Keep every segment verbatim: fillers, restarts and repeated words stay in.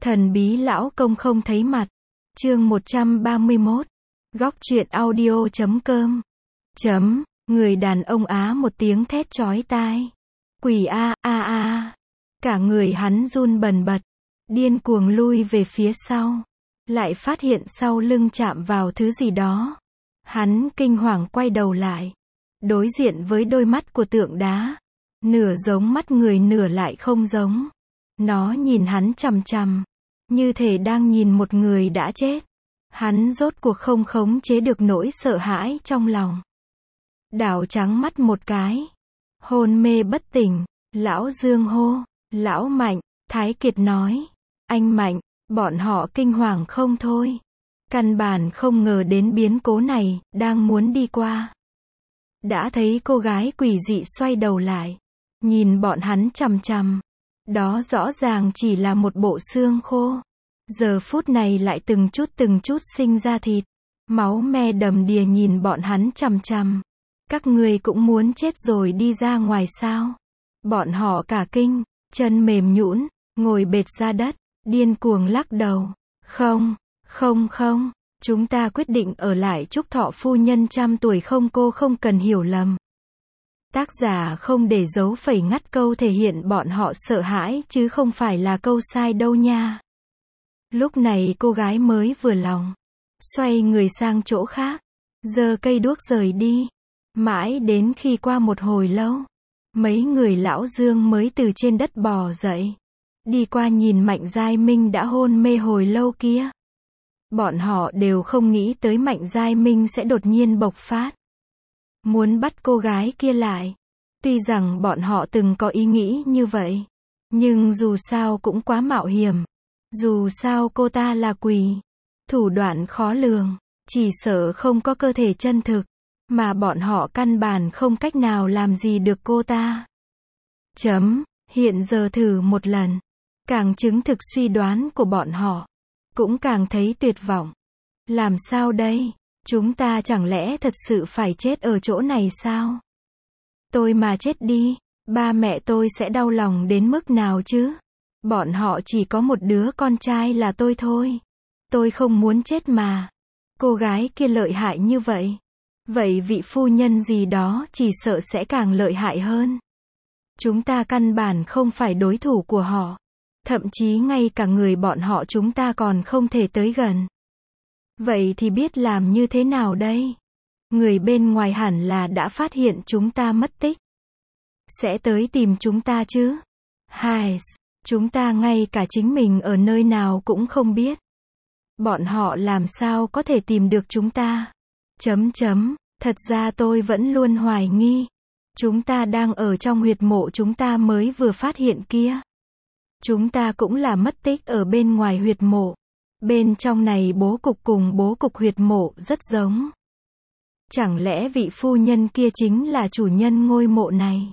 Thần bí lão công không thấy mặt. Chương một trăm ba mươi mốt. Góc truyện audio chấm com. Chấm, người đàn ông á một tiếng thét chói tai. Quỷ a a a. Cả người hắn run bần bật, điên cuồng lui về phía sau, lại phát hiện sau lưng chạm vào thứ gì đó. Hắn kinh hoàng quay đầu lại, đối diện với đôi mắt của tượng đá, nửa giống mắt người nửa lại không giống. Nó nhìn hắn chằm chằm, như thể đang nhìn một người đã chết. Hắn rốt cuộc không khống chế được nỗi sợ hãi trong lòng. Đảo trắng mắt một cái, hôn mê bất tỉnh. Lão Dương hô, lão Mạnh. Thái Kiệt nói, anh Mạnh. Bọn họ kinh hoàng không thôi, căn bản không ngờ đến biến cố này. Đang muốn đi qua, đã thấy cô gái quỷ dị xoay đầu lại, nhìn bọn hắn chằm chằm. Đó rõ ràng chỉ là một bộ xương khô, giờ phút này lại từng chút từng chút sinh ra thịt, máu me đầm đìa nhìn bọn hắn chằm chằm. Các ngươi cũng muốn chết rồi đi ra ngoài sao? Bọn họ cả kinh, chân mềm nhũn, ngồi bệt ra đất, điên cuồng lắc đầu. Không, không không, chúng ta quyết định ở lại chúc thọ phu nhân trăm tuổi không, cô không cần hiểu lầm. Tác giả không để dấu phẩy ngắt câu thể hiện bọn họ sợ hãi chứ không phải là câu sai đâu nha. Lúc này cô gái mới vừa lòng, xoay người sang chỗ khác, giơ cây đuốc rời đi. Mãi đến khi qua một hồi lâu, mấy người lão Dương mới từ trên đất bò dậy, đi qua nhìn Mạnh Giai Minh đã hôn mê hồi lâu kia. Bọn họ đều không nghĩ tới Mạnh Giai Minh sẽ đột nhiên bộc phát, muốn bắt cô gái kia lại. Tuy rằng bọn họ từng có ý nghĩ như vậy, nhưng dù sao cũng quá mạo hiểm. Dù sao cô ta là quỷ, thủ đoạn khó lường, chỉ sợ không có cơ thể chân thực, mà bọn họ căn bản không cách nào làm gì được cô ta. Chấm, hiện giờ thử một lần, càng chứng thực suy đoán của bọn họ, cũng càng thấy tuyệt vọng. Làm sao đây? Chúng ta chẳng lẽ thật sự phải chết ở chỗ này sao? Tôi mà chết đi, ba mẹ tôi sẽ đau lòng đến mức nào chứ? Bọn họ chỉ có một đứa con trai là tôi thôi. Tôi không muốn chết mà. Cô gái kia lợi hại như vậy, vậy vị phu nhân gì đó chỉ sợ sẽ càng lợi hại hơn. Chúng ta căn bản không phải đối thủ của họ. Thậm chí ngay cả người bọn họ chúng ta còn không thể tới gần. Vậy thì biết làm như thế nào đây? Người bên ngoài hẳn là đã phát hiện chúng ta mất tích, sẽ tới tìm chúng ta chứ. Hai, chúng ta ngay cả chính mình ở nơi nào cũng không biết. Bọn họ làm sao có thể tìm được chúng ta? Chấm chấm, thật ra tôi vẫn luôn hoài nghi. Chúng ta đang ở trong huyệt mộ chúng ta mới vừa phát hiện kia. Chúng ta cũng là mất tích ở bên ngoài huyệt mộ. Bên trong này bố cục cùng bố cục huyệt mộ rất giống. Chẳng lẽ vị phu nhân kia chính là chủ nhân ngôi mộ này?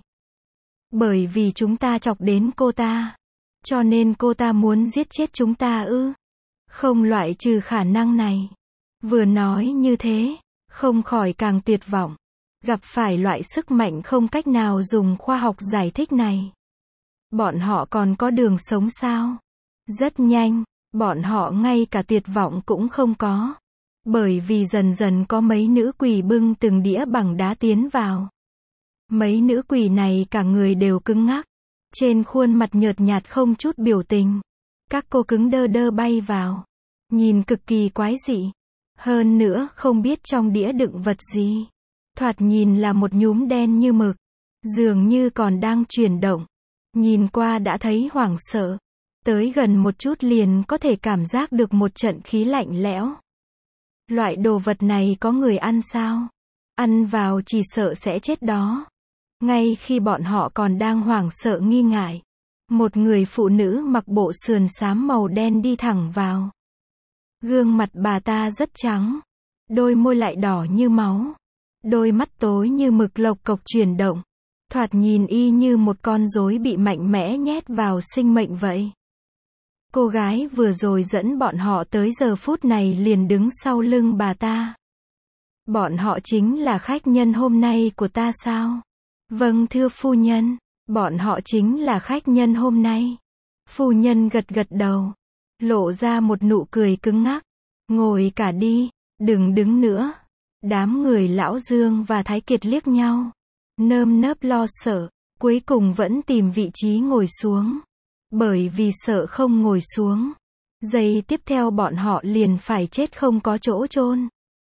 Bởi vì chúng ta chọc đến cô ta, cho nên cô ta muốn giết chết chúng ta ư? Không loại trừ khả năng này. Vừa nói như thế, không khỏi càng tuyệt vọng. Gặp phải loại sức mạnh không cách nào dùng khoa học giải thích này, bọn họ còn có đường sống sao? Rất nhanh, bọn họ ngay cả tuyệt vọng cũng không có. Bởi vì dần dần có mấy nữ quỷ bưng từng đĩa bằng đá tiến vào. Mấy nữ quỷ này cả người đều cứng ngắc, trên khuôn mặt nhợt nhạt không chút biểu tình. Các cô cứng đơ đơ bay vào, nhìn cực kỳ quái dị. Hơn nữa không biết trong đĩa đựng vật gì. Thoạt nhìn là một nhúm đen như mực, dường như còn đang chuyển động. Nhìn qua đã thấy hoảng sợ. Tới gần một chút liền có thể cảm giác được một trận khí lạnh lẽo. Loại đồ vật này có người ăn sao? Ăn vào chỉ sợ sẽ chết đó. Ngay khi bọn họ còn đang hoảng sợ nghi ngại, một người phụ nữ mặc bộ sườn xám màu đen đi thẳng vào. Gương mặt bà ta rất trắng, đôi môi lại đỏ như máu, đôi mắt tối như mực lộc cộc chuyển động, thoạt nhìn y như một con rối bị mạnh mẽ nhét vào sinh mệnh vậy. Cô gái vừa rồi dẫn bọn họ tới giờ phút này liền đứng sau lưng bà ta. Bọn họ chính là khách nhân hôm nay của ta sao? Vâng thưa phu nhân, bọn họ chính là khách nhân hôm nay. Phu nhân gật gật đầu. lộ ra một nụ cười cứng ngắc. Ngồi cả đi, đừng đứng nữa. Đám người Lão Dương và Thái Kiệt liếc nhau, nơm nớp lo sợ, cuối cùng vẫn tìm vị trí ngồi xuống. Bởi vì sợ không ngồi xuống, giây tiếp theo bọn họ liền phải chết không có chỗ chôn.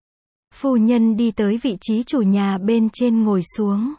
Phu nhân đi tới vị trí chủ nhà bên trên ngồi xuống.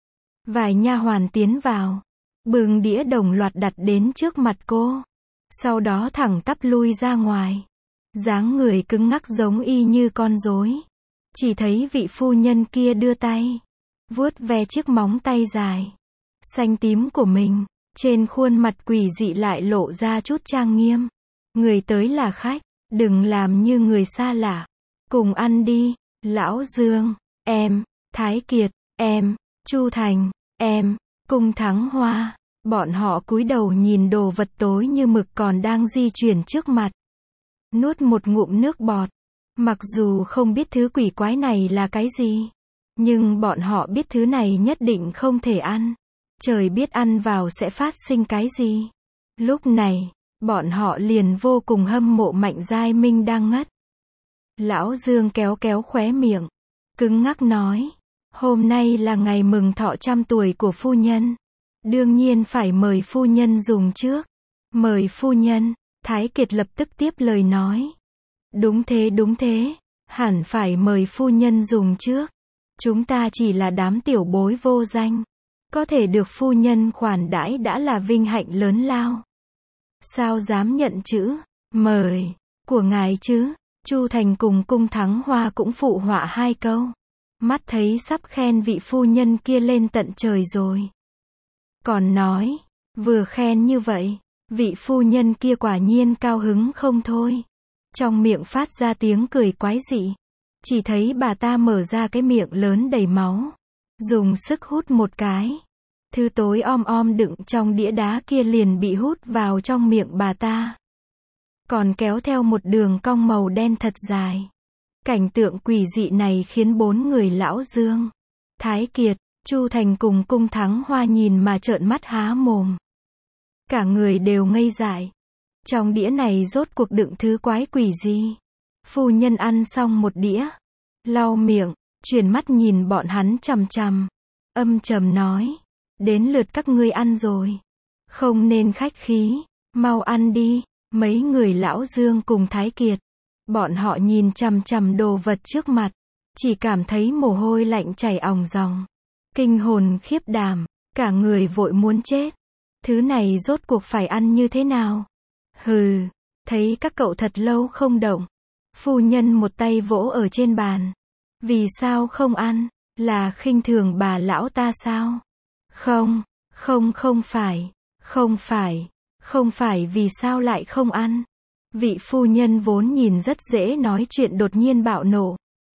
Vài nha hoàn tiến vào, bưng đĩa đồng loạt đặt đến trước mặt cô. Sau đó thẳng tắp lui ra ngoài. Dáng người cứng ngắc giống y như con rối. Chỉ thấy vị phu nhân kia đưa tay, vuốt ve chiếc móng tay dài, xanh tím của mình. Trên khuôn mặt quỷ dị lại lộ ra chút trang nghiêm. Người tới là khách, đừng làm như người xa lạ. Cùng ăn đi, Lão Dương, em, Thái Kiệt, em, Chu Thành, em, Cung Thắng Hoa. Bọn họ cúi đầu nhìn đồ vật tối như mực còn đang di chuyển trước mặt. Nuốt một ngụm nước bọt. Mặc dù không biết thứ quỷ quái này là cái gì, nhưng bọn họ biết thứ này nhất định không thể ăn. Trời biết ăn vào sẽ phát sinh cái gì. Lúc này, bọn họ liền vô cùng hâm mộ Mạnh Giai Minh đang ngất. Lão Dương kéo kéo khóe miệng, cứng ngắc nói, hôm nay là ngày mừng thọ trăm tuổi của phu nhân. Đương nhiên phải mời phu nhân dùng trước. Mời phu nhân, Thái Kiệt lập tức tiếp lời nói. Đúng thế đúng thế, hẳn phải mời phu nhân dùng trước. Chúng ta chỉ là đám tiểu bối vô danh. Có thể được phu nhân khoản đãi đã là vinh hạnh lớn lao. Sao dám nhận chữ mời của ngài chứ? Chu Thành cùng Cung Thắng Hoa cũng phụ họa hai câu. Mắt thấy sắp khen vị phu nhân kia lên tận trời rồi. Còn nói, vừa khen như vậy, vị phu nhân kia quả nhiên cao hứng không thôi. Trong miệng phát ra tiếng cười quái dị. Chỉ thấy bà ta mở ra cái miệng lớn đầy máu, dùng sức hút một cái. Thứ tối om om đựng trong đĩa đá kia liền bị hút vào trong miệng bà ta. Còn kéo theo một đường cong màu đen thật dài. Cảnh tượng quỷ dị này khiến bốn người Lão Dương, Thái Kiệt, Chu Thành cùng Cung Thắng Hoa nhìn mà trợn mắt há mồm. Cả người đều ngây dại. Trong đĩa này rốt cuộc đựng thứ quái quỷ gì? Phu nhân ăn xong một đĩa, lau miệng, chuyển mắt nhìn bọn hắn chằm chằm, âm trầm nói, đến lượt các ngươi ăn rồi. Không nên khách khí, mau ăn đi. Mấy người Lão Dương cùng Thái Kiệt, bọn họ nhìn chằm chằm đồ vật trước mặt, chỉ cảm thấy mồ hôi lạnh chảy òng ròng, kinh hồn khiếp đảm, cả người vội muốn chết. Thứ này rốt cuộc phải ăn như thế nào? Hừ, thấy các cậu thật lâu không động. Phu nhân một tay vỗ ở trên bàn. Vì sao không ăn? Là khinh thường bà lão ta sao? Không, không không phải, không phải, không phải vì sao lại không ăn? Vị phu nhân vốn nhìn rất dễ nói chuyện đột nhiên bạo nộ.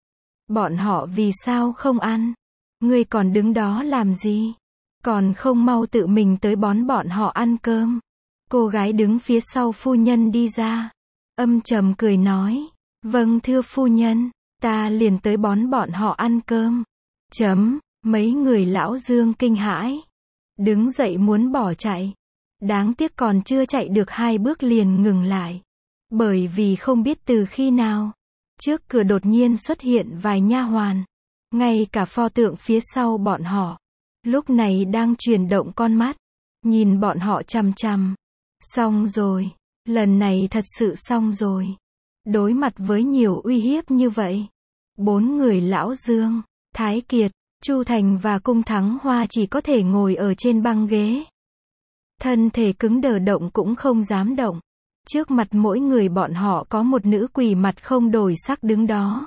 Bọn họ vì sao không ăn? Ngươi còn đứng đó làm gì? Còn không mau tự mình tới bón bọn họ ăn cơm. Cô gái đứng phía sau phu nhân đi ra, âm trầm cười nói, vâng thưa phu nhân, ta liền tới bón bọn họ ăn cơm. Chấm, mấy người Lão Dương kinh hãi, đứng dậy muốn bỏ chạy. Đáng tiếc còn chưa chạy được hai bước liền ngừng lại. Bởi vì không biết từ khi nào, trước cửa đột nhiên xuất hiện vài nha hoàn. Ngay cả pho tượng phía sau bọn họ, lúc này đang chuyển động con mắt, nhìn bọn họ chằm chằm. Xong rồi, lần này thật sự xong rồi. Đối mặt với nhiều uy hiếp như vậy, bốn người Lão Dương, Thái Kiệt, Chu Thành và Cung Thắng Hoa chỉ có thể ngồi ở trên băng ghế. Thân thể cứng đờ động cũng không dám động. Trước mặt mỗi người bọn họ có một nữ quỷ mặt không đổi sắc đứng đó.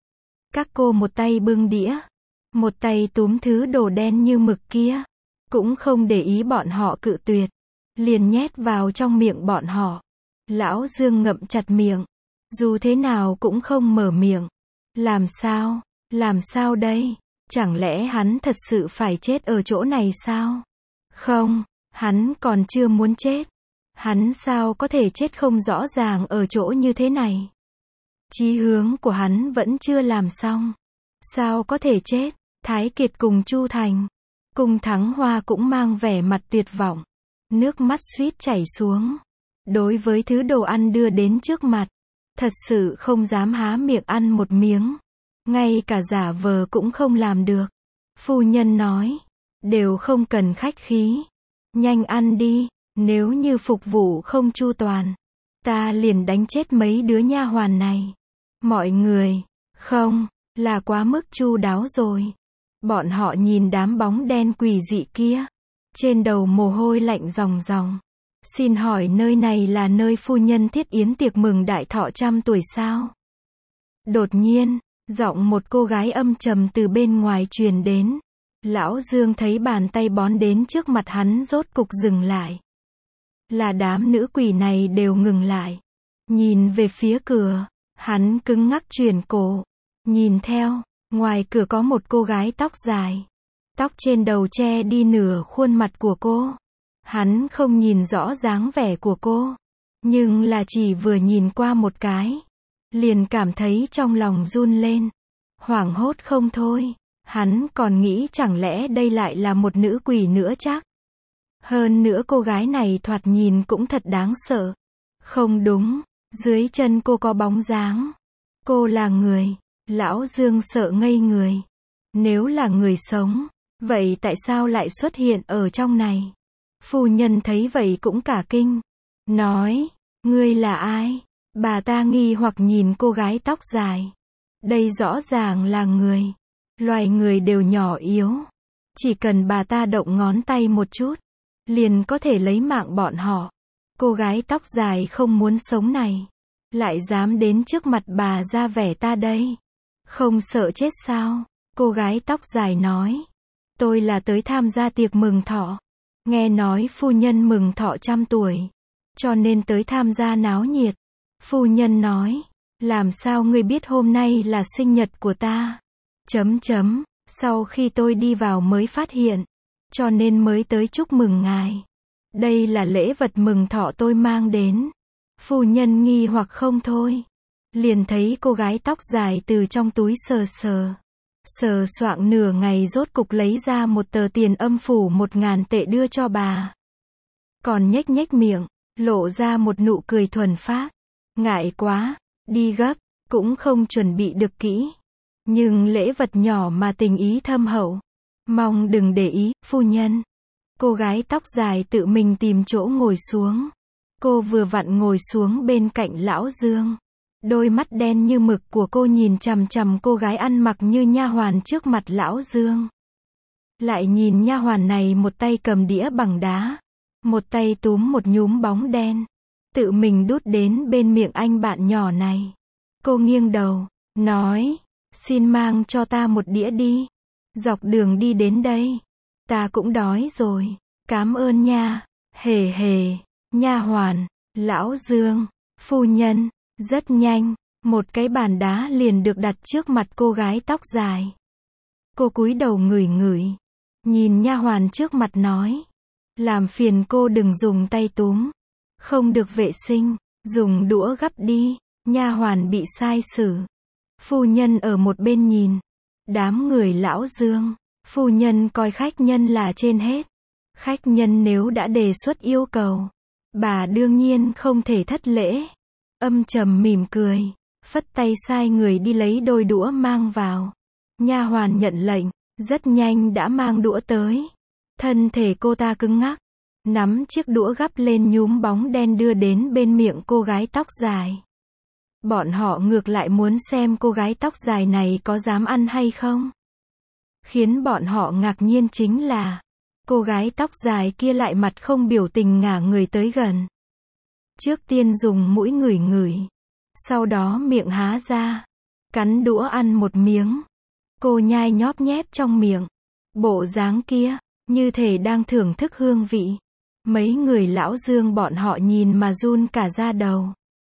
Các cô một tay bưng đĩa, một tay túm thứ đồ đen như mực kia, cũng không để ý bọn họ cự tuyệt, liền nhét vào trong miệng bọn họ. Lão Dương ngậm chặt miệng, dù thế nào cũng không mở miệng. Làm sao, làm sao đây? Chẳng lẽ hắn thật sự phải chết ở chỗ này sao? Không, hắn còn chưa muốn chết. Hắn sao có thể chết không rõ ràng ở chỗ như thế này? Chí hướng của hắn vẫn chưa làm xong. Sao có thể chết? Thái Kiệt cùng Chu Thành, Cung Thắng Hoa cũng mang vẻ mặt tuyệt vọng. Nước mắt suýt chảy xuống. Đối với thứ đồ ăn đưa đến trước mặt, thật sự không dám há miệng ăn một miếng. Ngay cả giả vờ cũng không làm được. Phu nhân nói, đều không cần khách khí. Nhanh ăn đi, nếu như phục vụ không chu toàn, ta liền đánh chết mấy đứa nha hoàn này. Mọi người, không, là quá mức chu đáo rồi. Bọn họ nhìn đám bóng đen quỷ dị kia. Trên đầu mồ hôi lạnh ròng ròng. Xin hỏi nơi này là nơi phu nhân thiết yến tiệc mừng đại thọ trăm tuổi sao? Đột nhiên, giọng một cô gái âm trầm từ bên ngoài truyền đến. Lão Dương thấy bàn tay bón đến trước mặt hắn rốt cục dừng lại. Là đám nữ quỷ này đều ngừng lại. Nhìn về phía cửa, hắn cứng ngắc chuyển cổ. Nhìn theo, ngoài cửa có một cô gái tóc dài. Tóc trên đầu che đi nửa khuôn mặt của cô. Hắn không nhìn rõ dáng vẻ của cô. Nhưng là chỉ vừa nhìn qua một cái. Liền cảm thấy trong lòng run lên. Hoảng hốt không thôi. Hắn còn nghĩ chẳng lẽ đây lại là một nữ quỷ nữa chắc. Hơn nữa cô gái này thoạt nhìn cũng thật đáng sợ. Không đúng, dưới chân cô có bóng dáng. Cô là người. Lão Dương sợ ngây người. Nếu là người sống, vậy tại sao lại xuất hiện ở trong này? Phu nhân thấy vậy cũng cả kinh. Nói, ngươi là ai? Bà ta nghi hoặc nhìn cô gái tóc dài. Đây rõ ràng là người. Loài người đều nhỏ yếu. Chỉ cần bà ta động ngón tay một chút, liền có thể lấy mạng bọn họ. Cô gái tóc dài không muốn sống này, lại dám đến trước mặt bà ra vẻ ta đây. Không sợ chết sao? Cô gái tóc dài nói. Tôi là tới tham gia tiệc mừng thọ. Nghe nói phu nhân mừng thọ trăm tuổi, cho nên tới tham gia náo nhiệt. Phu nhân nói. Làm sao ngươi biết hôm nay là sinh nhật của ta? Chấm chấm, sau khi tôi đi vào mới phát hiện, cho nên mới tới chúc mừng ngài. Đây là lễ vật mừng thọ tôi mang đến. Phu nhân nghi hoặc không thôi. Liền thấy cô gái tóc dài từ trong túi sờ sờ. Sờ soạng nửa ngày rốt cục lấy ra một tờ tiền âm phủ một ngàn tệ đưa cho bà. Còn nhếch nhếch miệng, lộ ra một nụ cười thuần phác. Ngại quá, đi gấp, cũng không chuẩn bị được kỹ. Nhưng lễ vật nhỏ mà tình ý thâm hậu. Mong đừng để ý, phu nhân. Cô gái tóc dài tự mình tìm chỗ ngồi xuống. Cô vừa vặn ngồi xuống bên cạnh lão Dương. Đôi mắt đen như mực của cô nhìn chằm chằm cô gái ăn mặc như nha hoàn trước mặt lão Dương. Lại nhìn nha hoàn này một tay cầm đĩa bằng đá, một tay túm một nhúm bóng đen, tự mình đút đến bên miệng anh bạn nhỏ này. Cô nghiêng đầu, nói, xin mang cho ta một đĩa đi. Dọc đường đi đến đây, ta cũng đói rồi, cám ơn nha. Hề hề, nha hoàn, lão Dương, phu nhân. Rất nhanh, một cái bàn đá liền được đặt trước mặt cô gái tóc dài. Cô cúi đầu ngửi ngửi, nhìn nha hoàn trước mặt nói, làm phiền cô đừng dùng tay túm, không được vệ sinh, dùng đũa gắp đi. Nha hoàn bị sai xử. Phu nhân ở một bên nhìn. Đám người lão Dương, phu nhân coi khách nhân là trên hết. Khách nhân nếu đã đề xuất yêu cầu, bà đương nhiên không thể thất lễ. Âm trầm mỉm cười, phất tay sai người đi lấy đôi đũa mang vào. Nha hoàn nhận lệnh, rất nhanh đã mang đũa tới. Thân thể cô ta cứng ngắc, nắm chiếc đũa gắp lên nhúm bóng đen đưa đến bên miệng cô gái tóc dài. Bọn họ ngược lại muốn xem cô gái tóc dài này có dám ăn hay không. Khiến bọn họ ngạc nhiên chính là, cô gái tóc dài kia lại mặt không biểu tình ngả người tới gần. Trước tiên dùng mũi ngửi ngửi, sau đó miệng há ra, cắn đũa ăn một miếng. Cô nhai nhóp nhép trong miệng. Bộ dáng kia, như thể đang thưởng thức hương vị. Mấy người lão Dương bọn họ nhìn mà run cả da đầu.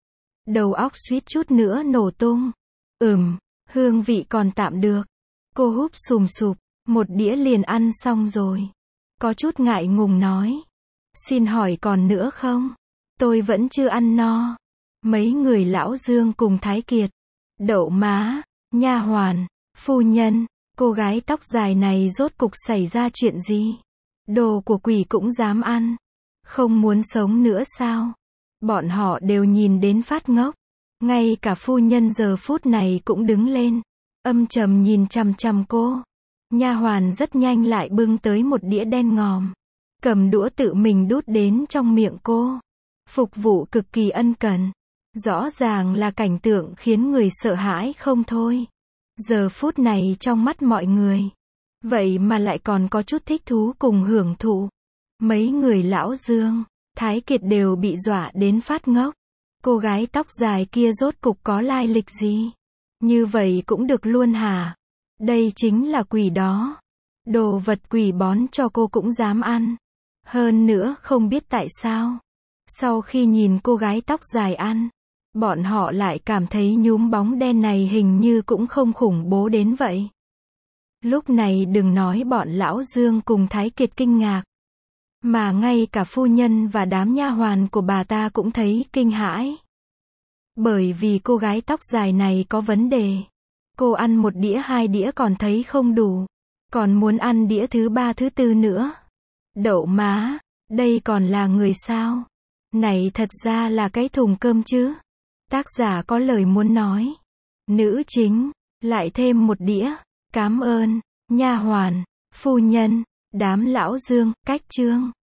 Đầu óc suýt chút nữa nổ tung. Ừm, hương vị còn tạm được. Cô húp sùm sụp, một đĩa liền ăn xong rồi. Có chút ngại ngùng nói. Xin hỏi còn nữa không? Tôi vẫn chưa ăn no. Mấy người lão Dương cùng Thái Kiệt, Đậu Má, nha hoàn, phu nhân, cô gái tóc dài này rốt cục xảy ra chuyện gì? Đồ của quỷ cũng dám ăn. Không muốn sống nữa sao? Bọn họ đều nhìn đến phát ngốc. Ngay cả phu nhân giờ phút này cũng đứng lên, âm trầm nhìn chằm chằm cô. Nha hoàn rất nhanh lại bưng tới một đĩa đen ngòm, cầm đũa tự mình đút đến trong miệng cô. Phục vụ cực kỳ ân cần. Rõ ràng là cảnh tượng khiến người sợ hãi không thôi. Giờ phút này trong mắt mọi người, vậy mà lại còn có chút thích thú cùng hưởng thụ. Mấy người Lão Dương, Thái Kiệt đều bị dọa đến phát ngốc. Cô gái tóc dài kia rốt cục có lai lịch gì? Như vậy cũng được luôn hả? Đây chính là quỷ đó. Đồ vật quỷ bón cho cô cũng dám ăn. Hơn nữa không biết tại sao, sau khi nhìn cô gái tóc dài ăn, bọn họ lại cảm thấy nhúm bóng đen này hình như cũng không khủng bố đến vậy. Lúc này đừng nói bọn Lão Dương cùng Thái Kiệt kinh ngạc, mà ngay cả phu nhân và đám nha hoàn của bà ta cũng thấy kinh hãi. Bởi vì cô gái tóc dài này có vấn đề. Cô ăn một đĩa hai đĩa còn thấy không đủ, còn muốn ăn đĩa thứ ba thứ tư nữa. Đậu má, đây còn là người sao? Này thật ra là cái thùng cơm chứ. Tác giả có lời muốn nói. Nữ chính, lại thêm một đĩa. Cám ơn, nha hoàn, phu nhân, đám Lão Dương, cách chương.